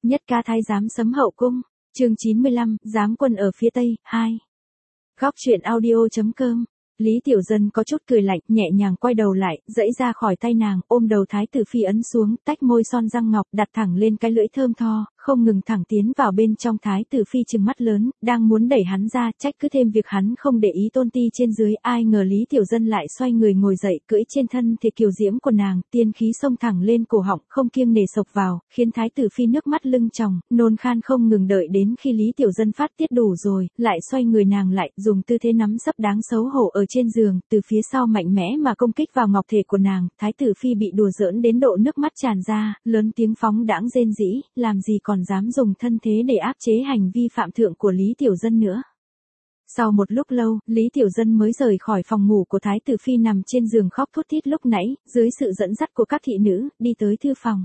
Nhất ca thái giám sấm hậu cung, chương 95, giám quân ở phía Tây, 2. Góc truyện audio.com. Lý Tiểu Dân có chút cười lạnh, nhẹ nhàng quay đầu lại, giãy ra khỏi tay nàng, ôm đầu Thái tử Phi ấn xuống, tách môi son răng ngọc, đặt thẳng lên cái lưỡi thơm tho, không ngừng thẳng tiến vào bên trong. Thái tử Phi trừng mắt lớn, đang muốn đẩy hắn ra, trách cứ thêm việc hắn không để ý tôn ti trên dưới, ai ngờ Lý Tiểu Dân lại xoay người ngồi dậy, cưỡi trên thân thể kiều diễm của nàng, tiên khí xông thẳng lên cổ họng, không kiêng nể sộc vào, khiến Thái tử Phi nước mắt lưng tròng, nôn khan không ngừng. Đợi đến khi Lý Tiểu Dân phát tiết đủ rồi, lại xoay người nàng lại, dùng tư thế nắm sấp đáng xấu hổ ở trên giường, từ phía sau mạnh mẽ mà công kích vào ngọc thể của nàng. Thái tử Phi bị đùa giỡn đến độ nước mắt tràn ra, lớn tiếng phóng đãng rên rỉ, làm gì còn dám dùng thân thế để áp chế hành vi phạm thượng của Lý Tiểu Dân nữa. Sau một lúc lâu, Lý Tiểu Dân mới rời khỏi phòng ngủ của Thái tử Phi nằm trên giường khóc thút thít lúc nãy, dưới sự dẫn dắt của các thị nữ, đi tới thư phòng.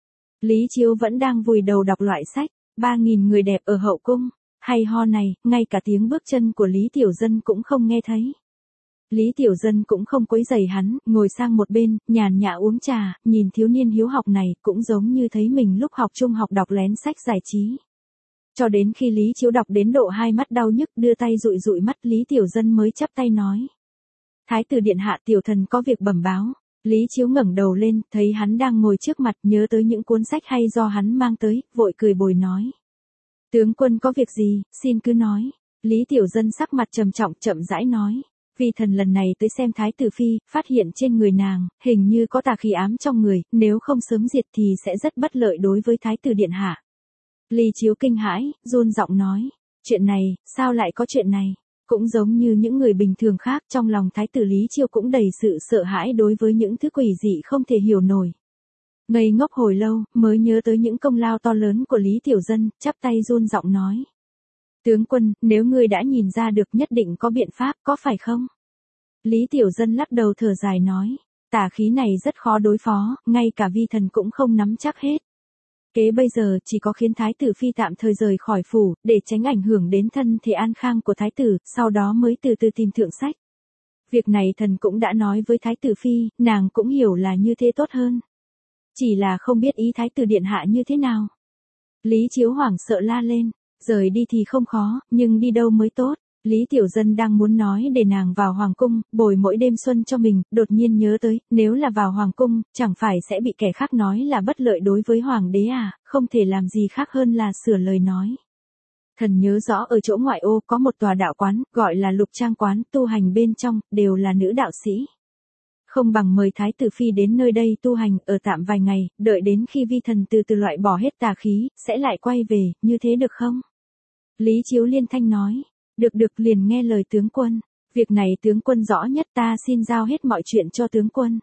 Lý Chiếu vẫn đang vùi đầu đọc loại sách, 3.000 người đẹp ở hậu cung, hay ho này, ngay cả tiếng bước chân của Lý Tiểu Dân cũng không nghe thấy. Lý Tiểu Dân cũng không quấy rầy hắn, ngồi sang một bên, nhàn nhã uống trà, nhìn thiếu niên hiếu học này, cũng giống như thấy mình lúc học trung học đọc lén sách giải trí. Cho đến khi Lý Chiếu đọc đến độ hai mắt đau nhức, đưa tay dụi dụi mắt, Lý Tiểu Dân mới chắp tay nói: Thái tử điện hạ, tiểu thần có việc bẩm báo. Lý Chiếu ngẩng đầu lên, thấy hắn đang ngồi trước mặt, nhớ tới những cuốn sách hay do hắn mang tới, vội cười bồi nói: Tướng quân có việc gì, xin cứ nói. Lý Tiểu Dân sắc mặt trầm trọng, chậm rãi nói: Vì thần lần này tới xem Thái tử Phi, phát hiện trên người nàng, hình như có tà khí ám trong người, nếu không sớm diệt thì sẽ rất bất lợi đối với Thái tử điện hạ. Lý Chiếu kinh hãi, run giọng nói: Chuyện này, sao lại có chuyện này? Cũng giống như những người bình thường khác, trong lòng Thái tử Lý Chiêu cũng đầy sự sợ hãi đối với những thứ quỷ dị không thể hiểu nổi. Ngây ngốc hồi lâu, mới nhớ tới những công lao to lớn của Lý Tiểu Dân, chắp tay run giọng nói: Tướng quân, nếu ngươi đã nhìn ra được nhất định có biện pháp, có phải không? Lý Tiểu Dân lắc đầu thở dài nói: Tà khí này rất khó đối phó, ngay cả vi thần cũng không nắm chắc hết. Kế bây giờ chỉ có khiến Thái tử Phi tạm thời rời khỏi phủ, để tránh ảnh hưởng đến thân thể an khang của Thái tử, sau đó mới từ từ tìm thượng sách. Việc này thần cũng đã nói với Thái tử Phi, nàng cũng hiểu là như thế tốt hơn. Chỉ là không biết ý Thái tử điện hạ như thế nào. Lý Chiếu hoảng sợ la lên: Rời đi thì không khó, nhưng đi đâu mới tốt? Lý Tiểu Dân đang muốn nói để nàng vào hoàng cung, bồi mỗi đêm xuân cho mình, đột nhiên nhớ tới, nếu là vào hoàng cung, chẳng phải sẽ bị kẻ khác nói là bất lợi đối với hoàng đế à, không thể làm gì khác hơn là sửa lời nói. Thần nhớ rõ ở chỗ ngoại ô có một tòa đạo quán, gọi là Lục Trang quán, tu hành bên trong, đều là nữ đạo sĩ. Không bằng mời Thái tử Phi đến nơi đây tu hành, ở tạm vài ngày, đợi đến khi vi thần từ từ loại bỏ hết tà khí, sẽ lại quay về, như thế được không? Lý Chiếu liên thanh nói: Được liền nghe lời tướng quân. Việc này tướng quân rõ nhất, ta xin giao hết mọi chuyện cho tướng quân.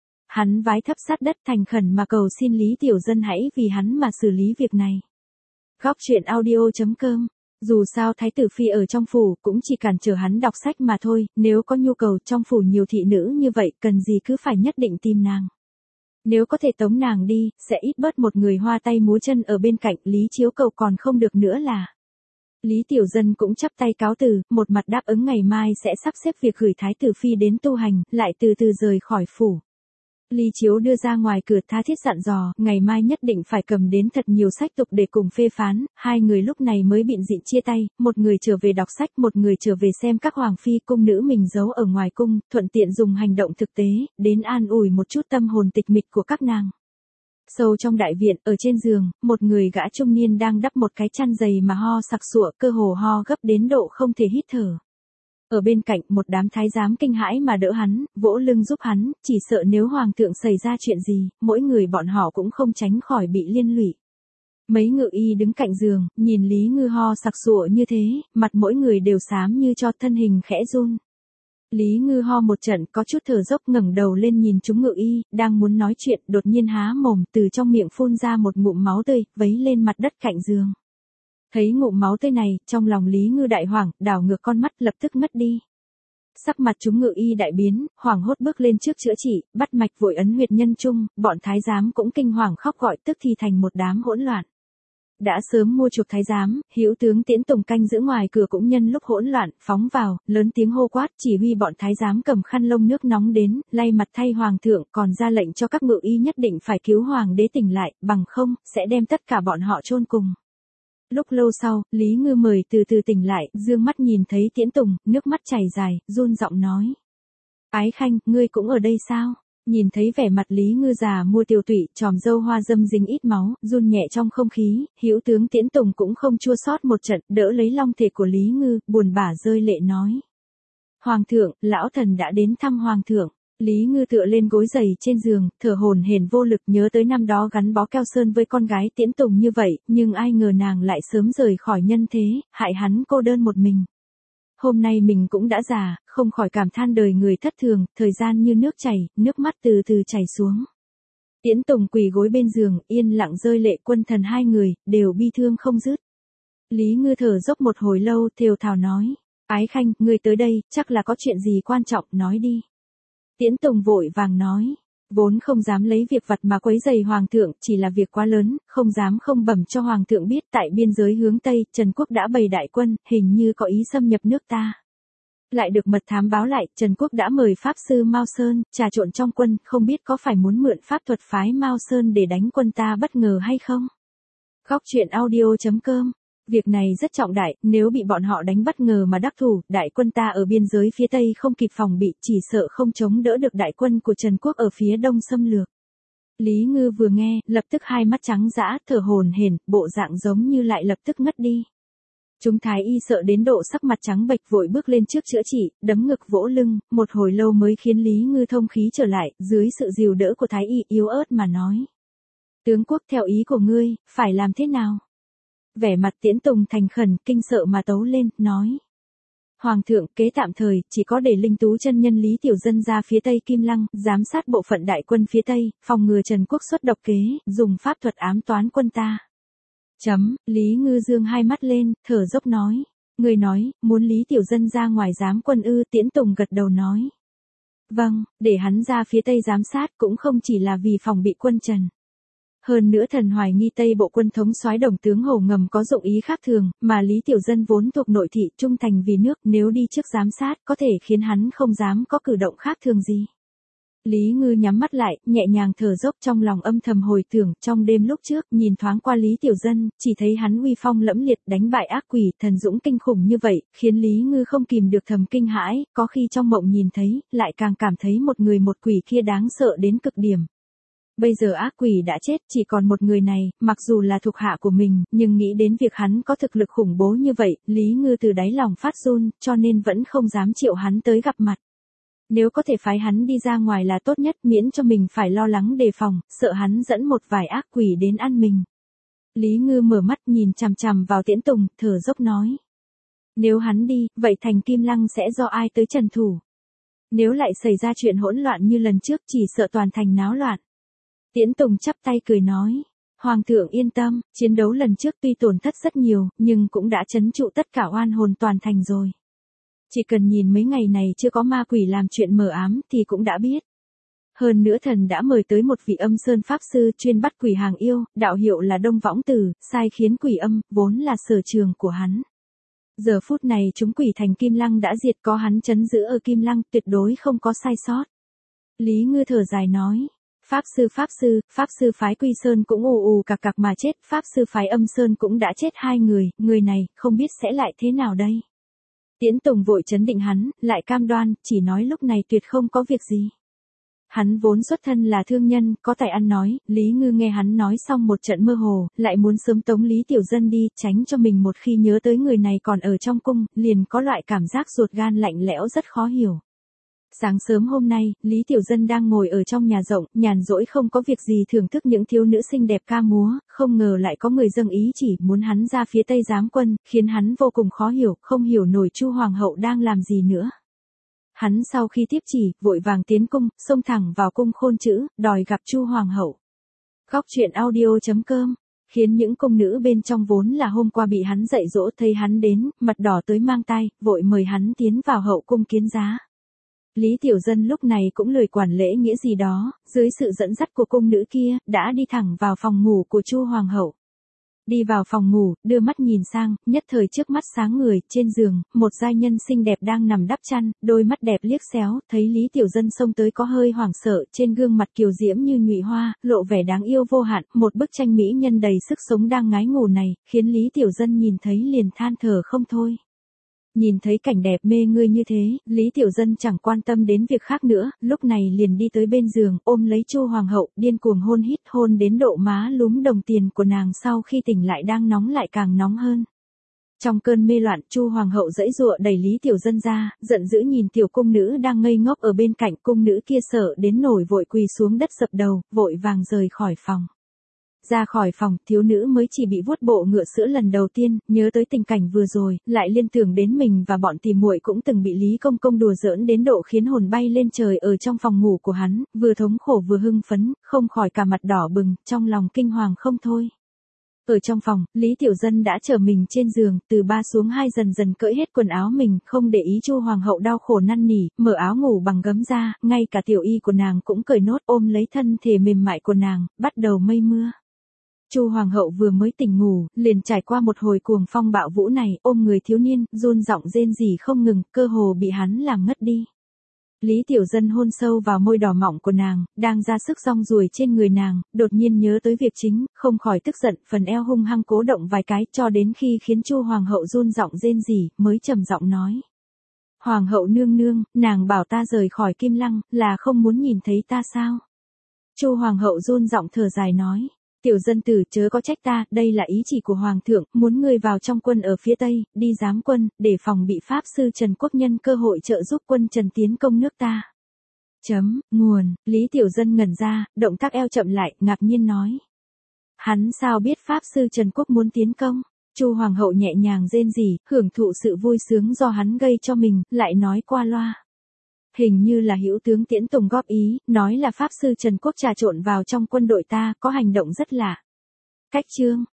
Hắn vái thấp sát đất thành khẩn mà cầu xin Lý Tiểu Dân hãy vì hắn mà xử lý việc này. Góc truyện audio.com. Dù sao Thái tử Phi ở trong phủ cũng chỉ cản trở hắn đọc sách mà thôi, nếu có nhu cầu trong phủ nhiều thị nữ như vậy, cần gì cứ phải nhất định tìm nàng. Nếu có thể tống nàng đi, sẽ ít bớt một người hoa tay múa chân ở bên cạnh. Lý Chiếu cầu còn không được nữa là. Lý Tiểu Dân cũng chắp tay cáo từ, một mặt đáp ứng ngày mai sẽ sắp xếp việc gửi Thái tử Phi đến tu hành, lại từ từ rời khỏi phủ. Lý Chiếu đưa ra ngoài cửa, tha thiết dặn dò, ngày mai nhất định phải cầm đến thật nhiều sách tục để cùng phê phán. Hai người lúc này mới bịn dịn chia tay, một người trở về đọc sách, một người trở về xem các hoàng phi cung nữ mình giấu ở ngoài cung, thuận tiện dùng hành động thực tế, đến an ủi một chút tâm hồn tịch mịch của các nàng. Sâu trong đại viện, ở trên giường, một người gã trung niên đang đắp một cái chăn dày mà ho sặc sụa, cơ hồ ho gấp đến độ không thể hít thở. Ở bên cạnh, một đám thái giám kinh hãi mà đỡ hắn, vỗ lưng giúp hắn, chỉ sợ nếu hoàng thượng xảy ra chuyện gì, mỗi người bọn họ cũng không tránh khỏi bị liên lụy. Mấy ngự y đứng cạnh giường, nhìn Lý Ngư ho sặc sụa như thế, mặt mỗi người đều xám như cho, thân hình khẽ run. Lý Ngư ho một trận, có chút thở dốc, ngẩng đầu lên nhìn chúng ngự y, đang muốn nói chuyện, đột nhiên há mồm, từ trong miệng phun ra một ngụm máu tươi, vấy lên mặt đất cạnh giường. Thấy ngụm máu tươi này, trong lòng Lý Ngư đại hoảng, đảo ngược con mắt, lập tức ngất đi. Sắc mặt chúng ngự y đại biến, hoảng hốt bước lên trước chữa trị, bắt mạch vội ấn huyệt nhân trung, bọn thái giám cũng kinh hoàng khóc gọi, tức thì thành một đám hỗn loạn. đã sớm mua chuộc thái giám, hữu tướng Tiễn Tùng canh giữ ngoài cửa cũng nhân lúc hỗn loạn, phóng vào, lớn tiếng hô quát, chỉ huy bọn thái giám cầm khăn lông nước nóng đến, lay mặt thay hoàng thượng, còn ra lệnh cho các ngự y nhất định phải cứu hoàng đế tỉnh lại, bằng không, sẽ đem tất cả bọn họ chôn cùng. Lúc lâu sau, Lý Ngư mời từ từ tỉnh lại, dương mắt nhìn thấy Tiễn Tùng, nước mắt chảy dài, run giọng nói. Ái Khanh, ngươi cũng ở đây sao? Nhìn thấy vẻ mặt Lý Ngư già mua tiều tụy, tròm râu hoa dâm dính ít máu, run nhẹ trong không khí, hữu tướng Tiễn Tùng cũng không chua xót một trận, đỡ lấy long thể của Lý Ngư, buồn bã rơi lệ nói. Hoàng thượng, lão thần đã đến thăm hoàng thượng. Lý Ngư tựa lên gối giày trên giường, thở hổn hển vô lực, nhớ tới năm đó gắn bó keo sơn với con gái Tiễn Tùng như vậy, nhưng ai ngờ nàng lại sớm rời khỏi nhân thế, hại hắn cô đơn một mình. Hôm nay mình cũng đã già, không khỏi cảm than đời người thất thường, thời gian như nước chảy, nước mắt từ từ chảy xuống. Tiễn Tùng quỳ gối bên giường, yên lặng rơi lệ, quân thần hai người, đều bi thương không dứt. Lý Ngư thở dốc một hồi lâu, thều thào nói. Ái Khanh, ngươi tới đây, chắc là có chuyện gì quan trọng, nói đi. Tiễn Tùng vội vàng nói. Vốn không dám lấy việc vặt mà quấy rầy hoàng thượng, chỉ là việc quá lớn, không dám không bẩm cho hoàng thượng biết, tại biên giới hướng Tây, Trần Quốc đã bày đại quân, hình như có ý xâm nhập nước ta. Lại được mật thám báo lại, Trần Quốc đã mời Pháp sư Mao Sơn, trà trộn trong quân, không biết có phải muốn mượn pháp thuật phái Mao Sơn để đánh quân ta bất ngờ hay không? Góc truyện audio.com. Việc này rất trọng đại, nếu bị bọn họ đánh bất ngờ mà đắc thủ, đại quân ta ở biên giới phía Tây không kịp phòng bị, chỉ sợ không chống đỡ được đại quân của Trần Quốc ở phía Đông xâm lược. Lý Ngư vừa nghe, lập tức hai mắt trắng dã, thở hổn hển, bộ dạng giống như lại lập tức ngất đi. Chúng thái y sợ đến độ sắc mặt trắng bệch, vội bước lên trước chữa trị, đấm ngực vỗ lưng, một hồi lâu mới khiến Lý Ngư thông khí trở lại, dưới sự dìu đỡ của thái y yếu ớt mà nói. Tướng quốc, theo ý của ngươi, phải làm thế nào? Vẻ mặt Tiễn Tùng thành khẩn, kinh sợ mà tấu lên, nói. Hoàng thượng, kế tạm thời, chỉ có để Linh Tú chân nhân Lý Tiểu Dân ra phía Tây Kim Lăng, giám sát bộ phận đại quân phía Tây, phòng ngừa Trần Quốc xuất độc kế, dùng pháp thuật ám toán quân ta. Lý Ngư dương hai mắt lên, thở dốc nói. Người nói, muốn Lý Tiểu Dân ra ngoài giám quân ư? Tiễn Tùng gật đầu nói. Vâng, để hắn ra phía Tây giám sát cũng không chỉ là vì phòng bị quân Trần. Hơn nữa thần hoài nghi Tây bộ quân thống soái Đồng tướng Hồ Ngầm có dụng ý khác thường, mà Lý Tiểu Dân vốn thuộc nội thị, trung thành vì nước, nếu đi trước giám sát có thể khiến hắn không dám có cử động khác thường gì. Lý Ngư nhắm mắt lại, nhẹ nhàng thở dốc, trong lòng âm thầm hồi tưởng, trong đêm lúc trước, nhìn thoáng qua Lý Tiểu Dân, chỉ thấy hắn uy phong lẫm liệt, đánh bại ác quỷ, thần dũng kinh khủng như vậy, khiến Lý Ngư không kìm được thầm kinh hãi, có khi trong mộng nhìn thấy, lại càng cảm thấy một người một quỷ kia đáng sợ đến cực điểm. Bây giờ ác quỷ đã chết, chỉ còn một người này, mặc dù là thuộc hạ của mình, nhưng nghĩ đến việc hắn có thực lực khủng bố như vậy, Lý Ngư từ đáy lòng phát run, cho nên vẫn không dám triệu hắn tới gặp mặt. Nếu có thể phái hắn đi ra ngoài là tốt nhất, miễn cho mình phải lo lắng đề phòng, sợ hắn dẫn một vài ác quỷ đến ăn mình. Lý Ngư mở mắt nhìn chằm chằm vào Tiễn Tùng, thở dốc nói. Nếu hắn đi, vậy thành Kim Lăng sẽ do ai tới trần thủ? Nếu lại xảy ra chuyện hỗn loạn như lần trước, chỉ sợ toàn thành náo loạn. Tiễn Tùng chắp tay cười nói. Hoàng thượng yên tâm, chiến đấu lần trước tuy tổn thất rất nhiều, nhưng cũng đã trấn trụ tất cả oan hồn toàn thành rồi. Chỉ cần nhìn mấy ngày này chưa có ma quỷ làm chuyện mờ ám thì cũng đã biết. Hơn nữa thần đã mời tới một vị âm sơn pháp sư chuyên bắt quỷ hàng yêu, đạo hiệu là Đông Võng Tử, sai khiến quỷ âm, vốn là sở trường của hắn. Giờ phút này chúng quỷ thành Kim Lăng đã diệt, có hắn trấn giữ ở Kim Lăng, tuyệt đối không có sai sót. Lý Ngư thở dài nói. Pháp sư phái Quy Sơn cũng ù ù cặc cặc mà chết, pháp sư phái Âm Sơn cũng đã chết 2 người, người này, không biết sẽ lại thế nào đây. Tiễn Tùng vội trấn định hắn, lại cam đoan, chỉ nói lúc này tuyệt không có việc gì. Hắn vốn xuất thân là thương nhân, có tài ăn nói, Lý Ngư nghe hắn nói xong một trận mơ hồ, lại muốn sớm tống Lý Tiểu Dân đi, tránh cho mình một khi nhớ tới người này còn ở trong cung, liền có loại cảm giác ruột gan lạnh lẽo rất khó hiểu. Sáng sớm hôm nay, Lý Tiểu Dân đang ngồi ở trong nhà rộng, nhàn rỗi không có việc gì thưởng thức những thiếu nữ xinh đẹp ca múa, không ngờ lại có người dâng ý chỉ muốn hắn ra phía Tây giám quân, khiến hắn vô cùng khó hiểu, không hiểu nổi Chu Hoàng hậu đang làm gì nữa. Hắn sau khi tiếp chỉ, vội vàng tiến cung, xông thẳng vào cung Khôn Chữ, đòi gặp Chu Hoàng hậu. Góc truyện audio.com, khiến những cung nữ bên trong vốn là hôm qua bị hắn dạy dỗ thấy hắn đến, mặt đỏ tới mang tai, vội mời hắn tiến vào hậu cung kiến giá. Lý Tiểu Dân lúc này cũng lười quản lễ nghĩa gì đó, dưới sự dẫn dắt của cung nữ kia, đã đi thẳng vào phòng ngủ của Chu Hoàng hậu. Đi vào phòng ngủ, đưa mắt nhìn sang, nhất thời trước mắt sáng người, trên giường, một giai nhân xinh đẹp đang nằm đắp chăn, đôi mắt đẹp liếc xéo, thấy Lý Tiểu Dân xông tới có hơi hoảng sợ, trên gương mặt kiều diễm như nhụy hoa, lộ vẻ đáng yêu vô hạn, một bức tranh mỹ nhân đầy sức sống đang ngái ngủ này, khiến Lý Tiểu Dân nhìn thấy liền than thở không thôi. Nhìn thấy cảnh đẹp mê ngươi như thế, Lý Tiểu Dân chẳng quan tâm đến việc khác nữa, lúc này liền đi tới bên giường, ôm lấy Chu Hoàng hậu, điên cuồng hôn hít hôn đến độ má lúm đồng tiền của nàng sau khi tỉnh lại đang nóng lại càng nóng hơn. Trong cơn mê loạn, Chu Hoàng hậu giãy giụa đẩy Lý Tiểu Dân ra, giận dữ nhìn tiểu cung nữ đang ngây ngốc ở bên cạnh, cung nữ kia sợ đến nổi vội quỳ xuống đất dập đầu, vội vàng rời khỏi phòng. Ra khỏi phòng, thiếu nữ mới chỉ bị vuốt bộ ngựa sữa lần đầu tiên, nhớ tới tình cảnh vừa rồi, lại liên tưởng đến mình và bọn tỉ muội cũng từng bị Lý Công Công đùa giỡn đến độ khiến hồn bay lên trời ở trong phòng ngủ của hắn, vừa thống khổ vừa hưng phấn, không khỏi cả mặt đỏ bừng, trong lòng kinh hoàng không thôi. Ở trong phòng, Lý Tiểu Dân đã trở mình trên giường, từ 3 xuống 2 dần dần cởi hết quần áo mình, không để ý Chu Hoàng hậu đau khổ năn nỉ, mở áo ngủ bằng gấm ra, ngay cả tiểu y của nàng cũng cởi nốt, ôm lấy thân thể mềm mại của nàng, bắt đầu mây mưa. Chu Hoàng hậu vừa mới tỉnh ngủ, liền trải qua một hồi cuồng phong bạo vũ này, ôm người thiếu niên, run giọng rên rỉ không ngừng, cơ hồ bị hắn làm ngất đi. Lý Tiểu Dân hôn sâu vào môi đỏ mọng của nàng, đang ra sức rong ruổi trên người nàng, đột nhiên nhớ tới việc chính, không khỏi tức giận, phần eo hung hăng cố động vài cái, cho đến khi khiến Chu Hoàng hậu run giọng rên rỉ, mới trầm giọng nói: "Hoàng hậu nương nương, nàng bảo ta rời khỏi Kim Lăng, là không muốn nhìn thấy ta sao?" Chu Hoàng hậu run giọng thở dài nói: "Tiểu Dân tử chớ có trách ta, đây là ý chỉ của Hoàng thượng, muốn ngươi vào trong quân ở phía Tây, đi giám quân, để phòng bị Pháp sư Trần Quốc nhân cơ hội trợ giúp quân Trần tiến công nước ta." Nguồn, Lý Tiểu Dân ngẩn ra, động tác eo chậm lại, ngạc nhiên nói: "Hắn sao biết Pháp sư Trần Quốc muốn tiến công?" Chu Hoàng hậu nhẹ nhàng rên rỉ, hưởng thụ sự vui sướng do hắn gây cho mình, lại nói qua loa: "Hình như là hữu tướng Tiễn Tùng góp ý, nói là Pháp sư Trần Quốc trà trộn vào trong quân đội ta, có hành động rất lạ." Cách chương